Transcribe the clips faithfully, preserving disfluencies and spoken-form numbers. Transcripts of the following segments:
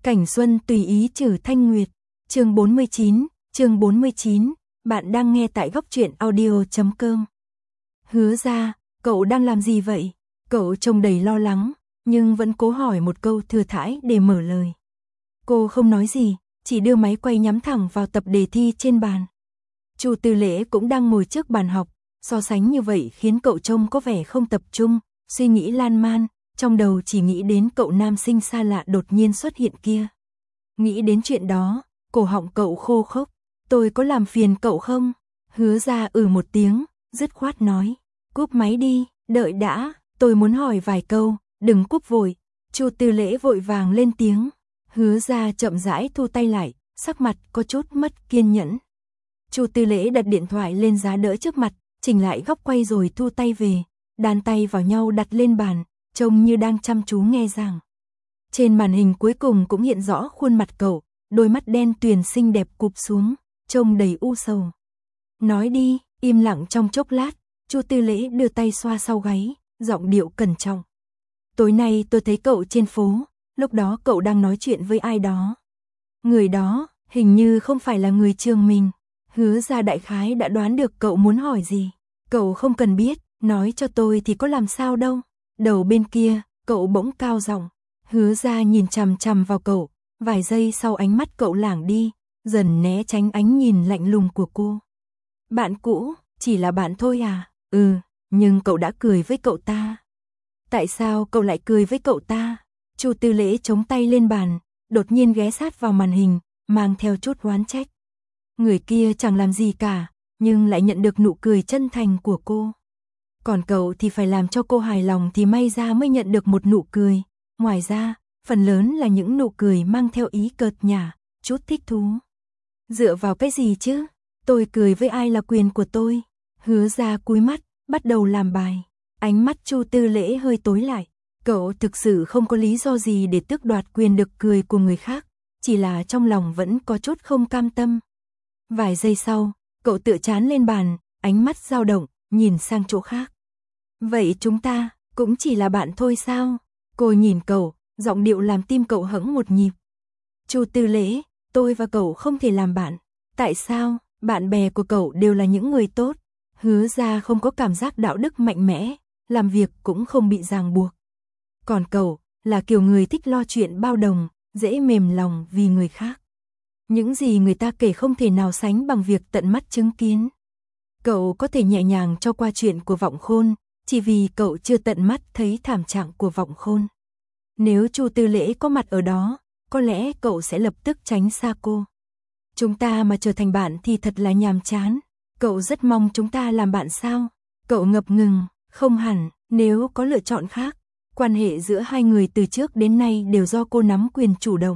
Cảnh xuân tùy ý trừ thanh nguyệt. Chương bốn mươi chín, chương bốn mươi chín, bạn đang nghe tại góc truyện audio chấm com. Hứa ra, cậu đang làm gì vậy? Cậu trông đầy lo lắng, nhưng vẫn cố hỏi một câu thừa thãi để mở lời. Cô không nói gì, chỉ đưa máy quay nhắm thẳng vào tập đề thi trên bàn. Chu Tư Lễ cũng đang ngồi trước bàn học, so sánh như vậy khiến cậu trông có vẻ không tập trung, suy nghĩ lan man, trong đầu chỉ nghĩ đến cậu nam sinh xa lạ đột nhiên xuất hiện kia. Nghĩ đến chuyện đó, cổ họng cậu khô khốc. Tôi có làm phiền cậu không? Hứa ra ừ một tiếng, dứt khoát nói. Cúp máy đi, đợi đã, tôi muốn hỏi vài câu, đừng cúp vội. Chu Tư Lễ vội vàng lên tiếng. Hứa ra chậm rãi thu tay lại, sắc mặt có chút mất kiên nhẫn. Chu Tư Lễ đặt điện thoại lên giá đỡ trước mặt, chỉnh lại góc quay rồi thu tay về, đan tay vào nhau đặt lên bàn, trông như đang chăm chú nghe giảng. Trên màn hình cuối cùng cũng hiện rõ khuôn mặt cậu, đôi mắt đen tuyền xinh đẹp cụp xuống, trông đầy u sầu. Nói đi, im lặng trong chốc lát, Chu Tư Lễ đưa tay xoa sau gáy, giọng điệu cẩn trọng. Tối nay tôi thấy cậu trên phố, lúc đó cậu đang nói chuyện với ai đó. Người đó, hình như không phải là người trường mình. Hứa ra đại khái đã đoán được cậu muốn hỏi gì. Cậu không cần biết, nói cho tôi thì có làm sao đâu. Đầu bên kia, cậu bỗng cao giọng. Hứa ra nhìn chằm chằm vào cậu, vài giây sau ánh mắt cậu lảng đi, dần né tránh ánh nhìn lạnh lùng của cô. Bạn cũ, chỉ là bạn thôi à? Ừ, nhưng cậu đã cười với cậu ta. Tại sao cậu lại cười với cậu ta? Chu Tư Lễ chống tay lên bàn, đột nhiên ghé sát vào màn hình, mang theo chút oán trách. Người kia chẳng làm gì cả, nhưng lại nhận được nụ cười chân thành của cô. Còn cậu thì phải làm cho cô hài lòng thì may ra mới nhận được một nụ cười. Ngoài ra, phần lớn là những nụ cười mang theo ý cợt nhả, chút thích thú. Dựa vào cái gì chứ? Tôi cười với ai là quyền của tôi. Hứa ra cúi mắt, bắt đầu làm bài. Ánh mắt Chu Tư Lễ hơi tối lại. Cậu thực sự không có lý do gì để tước đoạt quyền được cười của người khác, chỉ là trong lòng vẫn có chút không cam tâm. Vài giây sau, cậu tựa trán lên bàn, ánh mắt dao động, nhìn sang chỗ khác. Vậy chúng ta cũng chỉ là bạn thôi sao? Cô nhìn cậu, giọng điệu làm tim cậu hững một nhịp. Chu Tư Lễ, tôi và cậu không thể làm bạn. Tại sao? Bạn bè của cậu đều là những người tốt. Hứa ra không có cảm giác đạo đức mạnh mẽ, làm việc cũng không bị ràng buộc. Còn cậu, là kiểu người thích lo chuyện bao đồng, dễ mềm lòng vì người khác. Những gì người ta kể không thể nào sánh bằng việc tận mắt chứng kiến. Cậu có thể nhẹ nhàng cho qua chuyện của Vọng Khôn, chỉ vì cậu chưa tận mắt thấy thảm trạng của Vọng Khôn. Nếu Chu Tư Lễ có mặt ở đó, có lẽ cậu sẽ lập tức tránh xa cô. Chúng ta mà trở thành bạn thì thật là nhàm chán. Cậu rất mong chúng ta làm bạn sao? Cậu ngập ngừng, không hẳn, nếu có lựa chọn khác. Quan hệ giữa hai người từ trước đến nay đều do cô nắm quyền chủ động.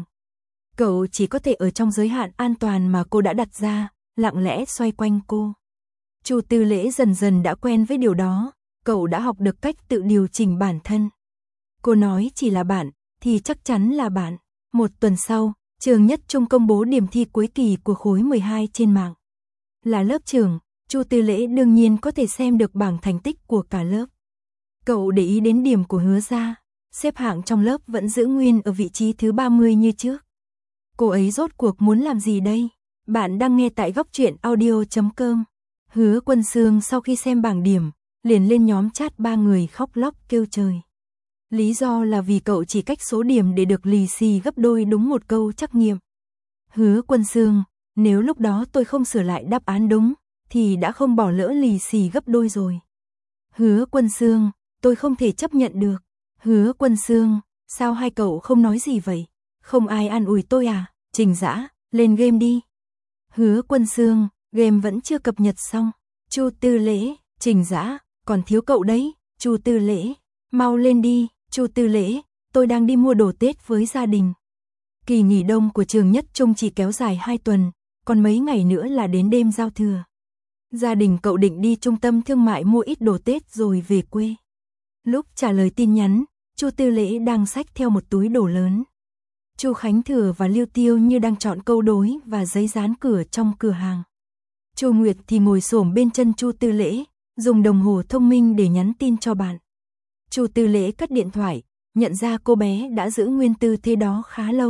Cậu chỉ có thể ở trong giới hạn an toàn mà cô đã đặt ra, lặng lẽ xoay quanh cô. Chu Tư Lễ dần dần đã quen với điều đó, cậu đã học được cách tự điều chỉnh bản thân. Cô nói chỉ là bạn, thì chắc chắn là bạn. Một tuần sau, trường Nhất Trung công bố điểm thi cuối kỳ của khối mười hai trên mạng. Là lớp trưởng, Chu Tư Lễ đương nhiên có thể xem được bảng thành tích của cả lớp. Cậu để ý đến điểm của Hứa ra, xếp hạng trong lớp vẫn giữ nguyên ở vị trí thứ ba mươi như trước. Cô ấy rốt cuộc muốn làm gì đây? Bạn đang nghe tại góc truyện audio chấm com. Hứa Quân Sương sau khi xem bảng điểm, liền lên nhóm chat ba người khóc lóc kêu trời. Lý do là vì cậu chỉ cách số điểm để được lì xì gấp đôi đúng một câu trắc nghiệm. Hứa Quân Sương, nếu lúc đó tôi không sửa lại đáp án đúng, thì đã không bỏ lỡ lì xì gấp đôi rồi. Hứa Quân Sương, tôi không thể chấp nhận được. Hứa Quân Sương, sao hai cậu không nói gì vậy? Không ai an ủi tôi à? Trình Dã, lên game đi. Hứa Quân Sương, game vẫn chưa cập nhật xong. Chu Tư Lễ, Trình Dã, còn thiếu cậu đấy. Chu Tư Lễ, mau lên đi. Chu Tư Lễ, tôi đang đi mua đồ Tết với gia đình. Kỳ nghỉ đông của trường Nhất Trung chỉ kéo dài hai tuần, còn mấy ngày nữa là đến đêm giao thừa. Gia đình cậu định đi trung tâm thương mại mua ít đồ Tết rồi về quê. Lúc trả lời tin nhắn, Chu Tư Lễ đang xách theo một túi đồ lớn. Chu Khánh Thừa và Lưu Tiêu như đang chọn câu đối và giấy dán cửa trong cửa hàng. Chu Nguyệt thì ngồi xổm bên chân Chu Tư Lễ, dùng đồng hồ thông minh để nhắn tin cho bạn. Chu Tư Lễ cất điện thoại, nhận ra cô bé đã giữ nguyên tư thế đó khá lâu,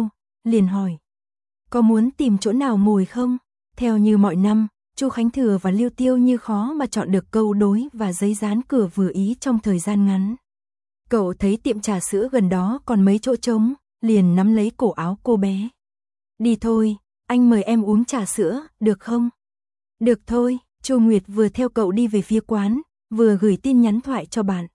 liền hỏi. Có muốn tìm chỗ nào ngồi không? Theo như mọi năm, Chu Khánh Thừa và Liêu Tiêu Như khó mà chọn được câu đối và giấy dán cửa vừa ý trong thời gian ngắn. Cậu thấy tiệm trà sữa gần đó còn mấy chỗ trống, liền nắm lấy cổ áo cô bé. Đi thôi, anh mời em uống trà sữa, được không? Được thôi, Chu Nguyệt vừa theo cậu đi về phía quán, vừa gửi tin nhắn thoại cho bạn.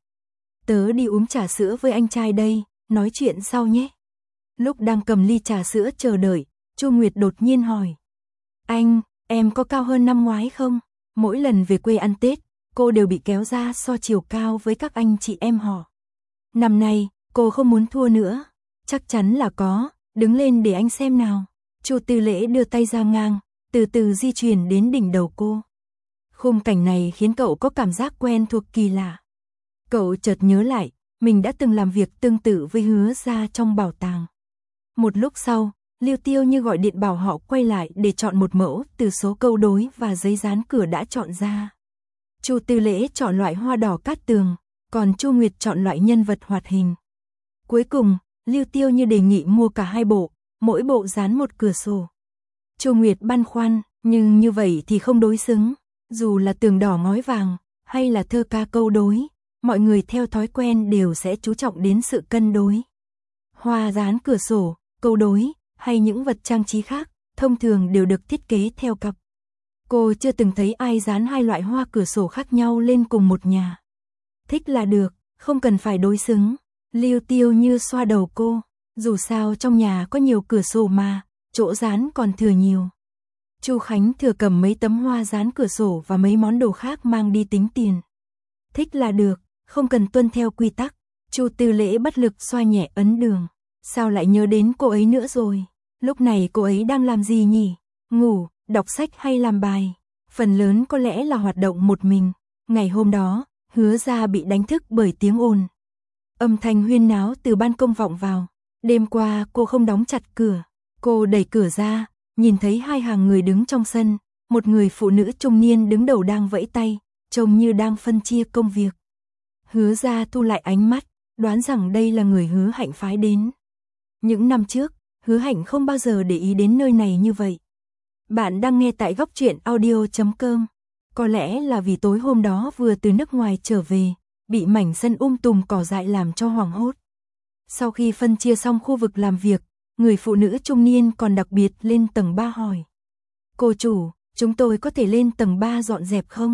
Tớ đi uống trà sữa với anh trai đây, nói chuyện sau nhé. Lúc đang cầm ly trà sữa chờ đợi, Chu Nguyệt đột nhiên hỏi. Anh, em có cao hơn năm ngoái không? Mỗi lần về quê ăn Tết, cô đều bị kéo ra so chiều cao với các anh chị em họ. Năm nay, cô không muốn thua nữa. Chắc chắn là có, đứng lên để anh xem nào. Chu Tư Lễ đưa tay ra ngang, từ từ di chuyển đến đỉnh đầu cô. Khung cảnh này khiến cậu có cảm giác quen thuộc kỳ lạ. Cậu chợt nhớ lại, mình đã từng làm việc tương tự với Hứa Gia trong bảo tàng. Một lúc sau, Liêu Tiêu Như gọi điện bảo họ quay lại để chọn một mẫu từ số câu đối và giấy dán cửa đã chọn ra. Chu Tư Lễ chọn loại hoa đỏ cát tường, còn Chu Nguyệt chọn loại nhân vật hoạt hình. Cuối cùng, Liêu Tiêu Như đề nghị mua cả hai bộ, mỗi bộ dán một cửa sổ. Chu Nguyệt băn khoăn, nhưng như vậy thì không đối xứng. Dù là tường đỏ ngói vàng, hay là thơ ca câu đối, mọi người theo thói quen đều sẽ chú trọng đến sự cân đối. Hoa dán cửa sổ, câu đối, hay những vật trang trí khác, thông thường đều được thiết kế theo cặp. Cô chưa từng thấy ai dán hai loại hoa cửa sổ khác nhau lên cùng một nhà. Thích là được, không cần phải đối xứng. Liêu Tiêu Như xoa đầu cô, dù sao trong nhà có nhiều cửa sổ mà, chỗ dán còn thừa nhiều. Chu Khánh Thừa cầm mấy tấm hoa dán cửa sổ và mấy món đồ khác mang đi tính tiền. Thích là được, không cần tuân theo quy tắc. Chu Tư Lễ bất lực xoa nhẹ ấn đường. Sao lại nhớ đến cô ấy nữa rồi? Lúc này cô ấy đang làm gì nhỉ? Ngủ, đọc sách hay làm bài? Phần lớn có lẽ là hoạt động một mình. Ngày hôm đó, Hứa Gia bị đánh thức bởi tiếng ồn. Âm thanh huyên náo từ ban công vọng vào. Đêm qua cô không đóng chặt cửa. Cô đẩy cửa ra, nhìn thấy hai hàng người đứng trong sân. Một người phụ nữ trung niên đứng đầu đang vẫy tay, trông như đang phân chia công việc. Hứa Gia thu lại ánh mắt, đoán rằng đây là người Hứa Hạnh phái đến. Những năm trước, Hứa Hạnh không bao giờ để ý đến nơi này như vậy. Bạn đang nghe tại góc truyện audio chấm com. Có lẽ là vì tối hôm đó vừa từ nước ngoài trở về, bị mảnh sân um tùm cỏ dại làm cho hoảng hốt. Sau khi phân chia xong khu vực làm việc, người phụ nữ trung niên còn đặc biệt lên tầng ba hỏi. Cô chủ, chúng tôi có thể lên tầng ba dọn dẹp không?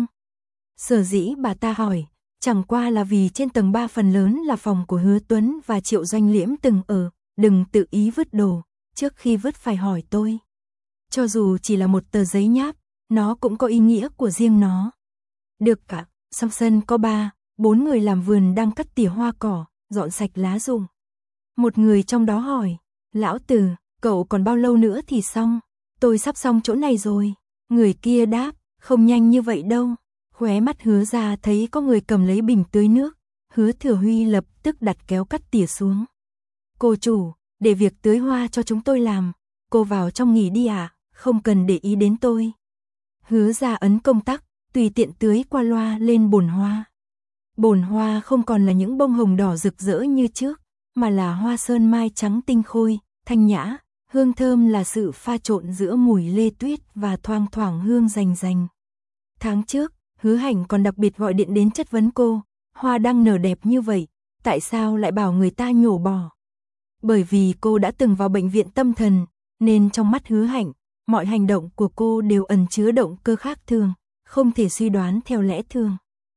Sở dĩ bà ta hỏi, chẳng qua là vì trên tầng ba phần lớn là phòng của Hứa Tuấn và Triệu Doanh Liễm từng ở, đừng tự ý vứt đồ, trước khi vứt phải hỏi tôi. Cho dù chỉ là một tờ giấy nháp, nó cũng có ý nghĩa của riêng nó. Được cả, trong sân có ba, bốn người làm vườn đang cắt tỉa hoa cỏ, dọn sạch lá rụng. Một người trong đó hỏi, lão Từ, cậu còn bao lâu nữa thì xong? Tôi sắp xong chỗ này rồi. Người kia đáp, không nhanh như vậy đâu. Khóe mắt Hứa Ra thấy có người cầm lấy bình tưới nước. Hứa Thừa Huy lập tức đặt kéo cắt tỉa xuống. Cô chủ, để việc tưới hoa cho chúng tôi làm. Cô vào trong nghỉ đi ạ, à, không cần để ý đến tôi. Hứa Ra ấn công tắc, tùy tiện tưới qua loa lên bồn hoa. Bồn hoa không còn là những bông hồng đỏ rực rỡ như trước, mà là hoa sơn mai trắng tinh khôi, thanh nhã, hương thơm là sự pha trộn giữa mùi lê tuyết và thoang thoảng hương rành rành. Tháng trước, Hứa Hạnh còn đặc biệt gọi điện đến chất vấn cô, hoa đang nở đẹp như vậy, tại sao lại bảo người ta nhổ bỏ? Bởi vì cô đã từng vào bệnh viện tâm thần, nên trong mắt Hứa Hạnh, mọi hành động của cô đều ẩn chứa động cơ khác thường, không thể suy đoán theo lẽ thường.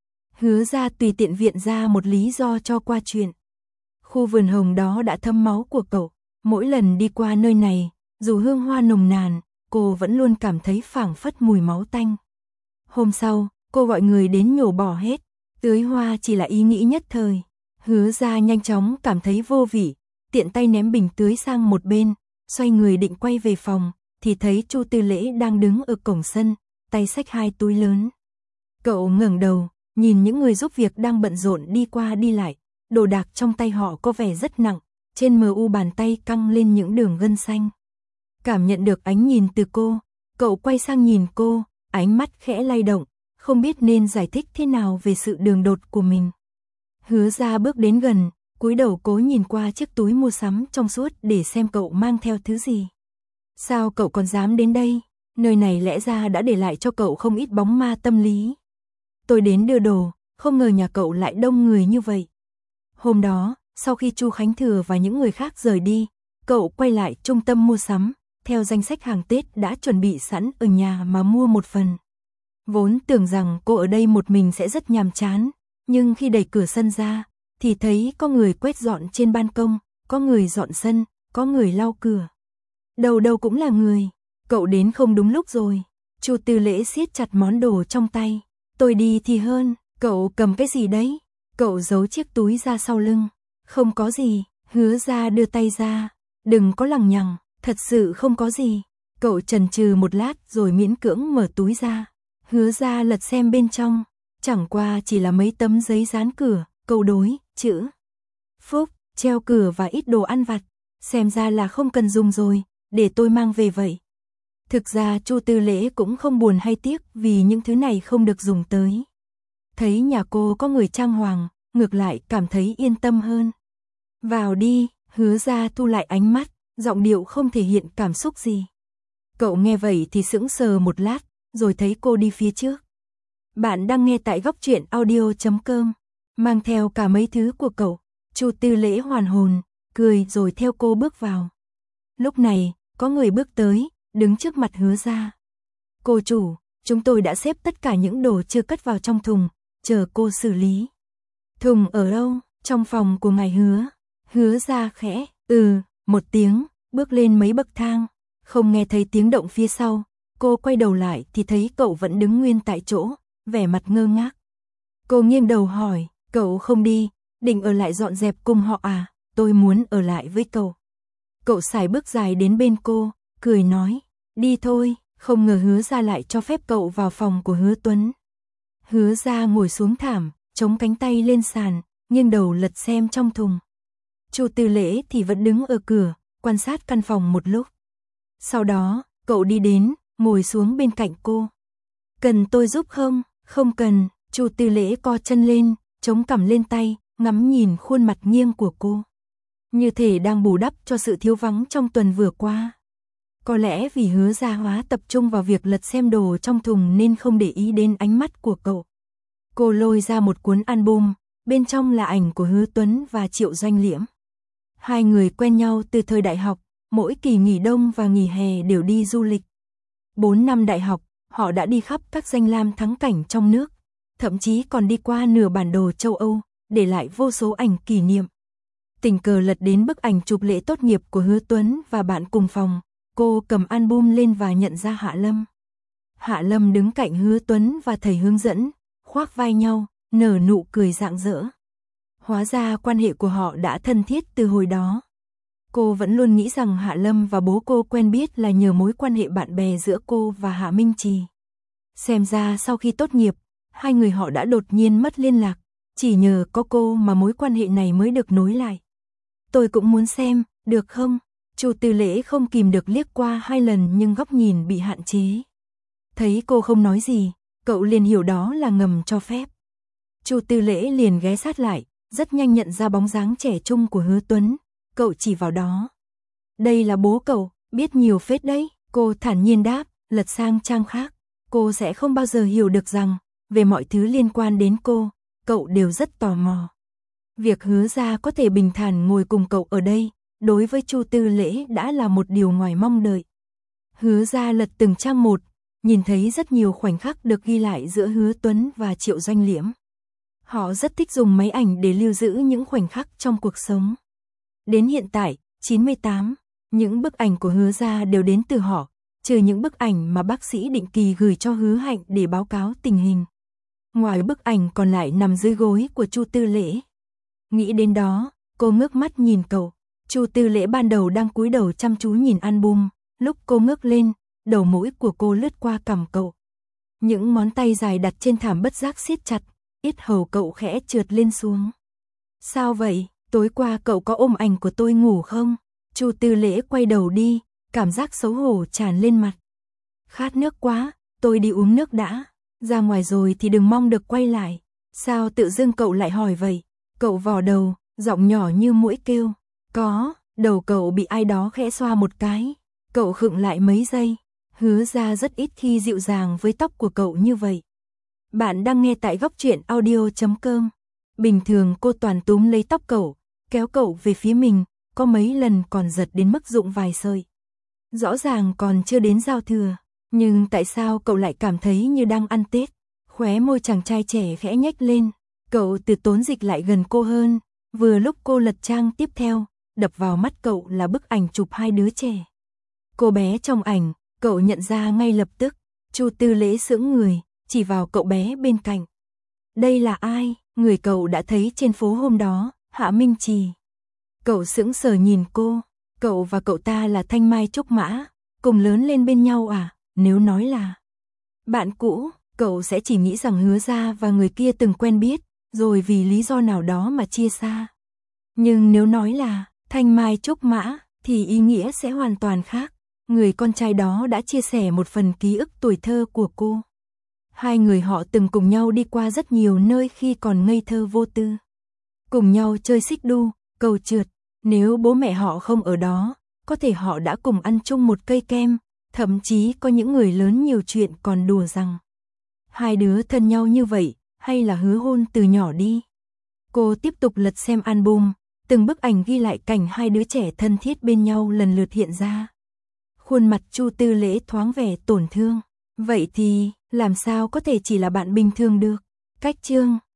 Hứa Ra tùy tiện viện ra một lý do cho qua chuyện. Khu vườn hồng đó đã thấm máu của cậu, mỗi lần đi qua nơi này, dù hương hoa nồng nàn, cô vẫn luôn cảm thấy phảng phất mùi máu tanh. Hôm sau, cô gọi người đến nhổ bỏ hết, tưới hoa chỉ là ý nghĩ nhất thời. Hứa Ra nhanh chóng cảm thấy vô vị, tiện tay ném bình tưới sang một bên, xoay người định quay về phòng, thì thấy Chu Tư Lễ đang đứng ở cổng sân, tay xách hai túi lớn. Cậu ngẩng đầu, nhìn những người giúp việc đang bận rộn đi qua đi lại, đồ đạc trong tay họ có vẻ rất nặng, trên mờ u bàn tay căng lên những đường gân xanh. Cảm nhận được ánh nhìn từ cô, cậu quay sang nhìn cô, ánh mắt khẽ lay động, không biết nên giải thích thế nào về sự đường đột của mình. Hứa Ra bước đến gần, cúi đầu cố nhìn qua chiếc túi mua sắm trong suốt để xem cậu mang theo thứ gì. Sao cậu còn dám đến đây? Nơi này lẽ ra đã để lại cho cậu không ít bóng ma tâm lý. Tôi đến đưa đồ, không ngờ nhà cậu lại đông người như vậy. Hôm đó, sau khi Chu Khánh Thừa và những người khác rời đi, cậu quay lại trung tâm mua sắm, theo danh sách hàng Tết đã chuẩn bị sẵn ở nhà mà mua một phần. Vốn tưởng rằng cô ở đây một mình sẽ rất nhàm chán, nhưng khi đẩy cửa sân ra, thì thấy có người quét dọn trên ban công, có người dọn sân, có người lau cửa. Đầu đầu cũng là người. Cậu đến không đúng lúc rồi. Chu Tư Lễ siết chặt món đồ trong tay. Tôi đi thì hơn. Cậu cầm cái gì đấy? Cậu giấu chiếc túi ra sau lưng. Không có gì. Hứa Ra đưa tay ra. Đừng có lằng nhằng. Thật sự không có gì. Cậu chần chừ một lát rồi miễn cưỡng mở túi ra. Hứa Ra lật xem bên trong. Chẳng qua chỉ là mấy tấm giấy dán cửa, câu đối, chữ Phúc, treo cửa và ít đồ ăn vặt. Xem ra là không cần dùng rồi, để tôi mang về vậy. Thực ra Chu Tư Lễ cũng không buồn hay tiếc vì những thứ này không được dùng tới. Thấy nhà cô có người trang hoàng, ngược lại cảm thấy yên tâm hơn. Vào đi, Hứa Ra thu lại ánh mắt, giọng điệu không thể hiện cảm xúc gì. Cậu nghe vậy thì sững sờ một lát, rồi thấy cô đi phía trước. Bạn đang nghe tại góc truyện audio chấm com, mang theo cả mấy thứ của cậu. Chu Tư Lễ hoàn hồn, cười rồi theo cô bước vào. Lúc này, có người bước tới, đứng trước mặt Hứa Ra. Cô chủ, chúng tôi đã xếp tất cả những đồ chưa cất vào trong thùng, chờ cô xử lý. Thùng ở đâu? Trong phòng của ngài Hứa. Hứa Ra khẽ, ừ, một tiếng, bước lên mấy bậc thang. Không nghe thấy tiếng động phía sau, cô quay đầu lại thì thấy cậu vẫn đứng nguyên tại chỗ, vẻ mặt ngơ ngác. Cô nghiêng đầu hỏi, cậu không đi, định ở lại dọn dẹp cùng họ à? Tôi muốn ở lại với cậu. Cậu sải bước dài đến bên cô, cười nói, đi thôi. Không ngờ Hứa Ra lại cho phép cậu vào phòng của Hứa Tuấn. Hứa Ra ngồi xuống thảm, chống cánh tay lên sàn, nghiêng đầu lật xem trong thùng. Chu Tư Lễ thì vẫn đứng ở cửa, quan sát căn phòng một lúc. Sau đó, cậu đi đến, ngồi xuống bên cạnh cô. Cần tôi giúp không? Không cần. Chu Tư Lễ co chân lên, chống cằm lên tay, ngắm nhìn khuôn mặt nghiêng của cô. Như thể đang bù đắp cho sự thiếu vắng trong tuần vừa qua. Có lẽ vì Hứa Ra hóa tập trung vào việc lật xem đồ trong thùng nên không để ý đến ánh mắt của cậu. Cô lôi ra một cuốn album, bên trong là ảnh của Hứa Tuấn và Triệu Doanh Liễm. Hai người quen nhau từ thời đại học, mỗi kỳ nghỉ đông và nghỉ hè đều đi du lịch. Bốn năm đại học, họ đã đi khắp các danh lam thắng cảnh trong nước, thậm chí còn đi qua nửa bản đồ châu Âu, để lại vô số ảnh kỷ niệm. Tình cờ lật đến bức ảnh chụp lễ tốt nghiệp của Hứa Tuấn và bạn cùng phòng, cô cầm album lên và nhận ra Hạ Lâm. Hạ Lâm đứng cạnh Hứa Tuấn và thầy hướng dẫn, khoác vai nhau, nở nụ cười rạng rỡ. Hóa ra quan hệ của họ đã thân thiết từ hồi đó. Cô vẫn luôn nghĩ rằng Hạ Lâm và bố cô quen biết là nhờ mối quan hệ bạn bè giữa cô và Hạ Minh Trì. Xem ra sau khi tốt nghiệp, hai người họ đã đột nhiên mất liên lạc, chỉ nhờ có cô mà mối quan hệ này mới được nối lại. Tôi cũng muốn xem, được không? Chu Tư Lễ không kìm được liếc qua hai lần nhưng góc nhìn bị hạn chế. Thấy cô không nói gì, cậu liền hiểu đó là ngầm cho phép. Chu Tư Lễ liền ghé sát lại, rất nhanh nhận ra bóng dáng trẻ trung của Hứa Tuấn, cậu chỉ vào đó. Đây là bố cậu, biết nhiều phết đấy, cô thản nhiên đáp, lật sang trang khác. Cô sẽ không bao giờ hiểu được rằng, về mọi thứ liên quan đến cô, cậu đều rất tò mò. Việc Hứa Ra có thể bình thản ngồi cùng cậu ở đây, đối với Chu Tư Lễ đã là một điều ngoài mong đợi. Hứa Ra lật từng trang một, nhìn thấy rất nhiều khoảnh khắc được ghi lại giữa Hứa Tuấn và Triệu Doanh Liễm. Họ rất thích dùng máy ảnh để lưu giữ những khoảnh khắc trong cuộc sống. Đến hiện tại, chín mươi tám, những bức ảnh của Hứa Ra đều đến từ họ, trừ những bức ảnh mà bác sĩ định kỳ gửi cho Hứa Hạnh để báo cáo tình hình. Ngoài bức ảnh còn lại nằm dưới gối của Chu Tư Lễ. Nghĩ đến đó, cô ngước mắt nhìn cậu. Chu Tư Lễ ban đầu đang cúi đầu chăm chú nhìn album, lúc cô ngước lên, đầu mũi của cô lướt qua cằm cậu. Những ngón tay dài đặt trên thảm bất giác siết chặt, yết hầu cậu khẽ trượt lên xuống. Sao vậy? Tối qua cậu có ôm ảnh của tôi ngủ không? Chu Tư Lễ quay đầu đi, cảm giác xấu hổ tràn lên mặt. Khát nước quá, tôi đi uống nước đã. Ra ngoài rồi thì đừng mong được quay lại. Sao tự dưng cậu lại hỏi vậy? Cậu vò đầu, Giọng nhỏ như muỗi kêu. Có, đầu cậu bị ai đó khẽ xoa một cái. Cậu khựng lại mấy giây. Hứa Ra rất ít khi dịu dàng với tóc của cậu như vậy. Bạn đang nghe tại góc truyện audio chấm com. Bình thường cô toàn túm lấy tóc cậu, kéo cậu về phía mình, có mấy lần còn giật đến mức rụng vài sợi. Rõ ràng còn chưa đến giao thừa, nhưng tại sao cậu lại cảm thấy như đang ăn Tết? Khóe môi chàng trai trẻ khẽ nhếch lên, cậu từ tốn dịch lại gần cô hơn, vừa lúc cô lật trang tiếp theo, đập vào mắt cậu là bức ảnh chụp hai đứa trẻ. Cô bé trong ảnh, cậu nhận ra ngay lập tức, Chu Tư Lễ sững người, chỉ vào cậu bé bên cạnh. Đây là ai? Người cậu đã thấy trên phố hôm đó, Hạ Minh Trì. Cậu sững sờ nhìn cô, cậu và cậu ta là Thanh Mai Trúc Mã, cùng lớn lên bên nhau à? Nếu nói là bạn cũ, cậu sẽ chỉ nghĩ rằng Hứa Ra và người kia từng quen biết, rồi vì lý do nào đó mà chia xa. Nhưng nếu nói là Thanh Mai Trúc Mã, thì ý nghĩa sẽ hoàn toàn khác. Người con trai đó đã chia sẻ một phần ký ức tuổi thơ của cô. Hai người họ từng cùng nhau đi qua rất nhiều nơi khi còn ngây thơ vô tư. Cùng nhau chơi xích đu, cầu trượt. Nếu bố mẹ họ không ở đó, có thể họ đã cùng ăn chung một cây kem. Thậm chí có những người lớn nhiều chuyện còn đùa rằng hai đứa thân nhau như vậy, hay là hứa hôn từ nhỏ đi. Cô tiếp tục lật xem album, từng bức ảnh ghi lại cảnh hai đứa trẻ thân thiết bên nhau lần lượt hiện ra. Khuôn mặt Chu Tư Lễ thoáng vẻ tổn thương. Vậy thì, làm sao có thể chỉ là bạn bình thường được? Cách chương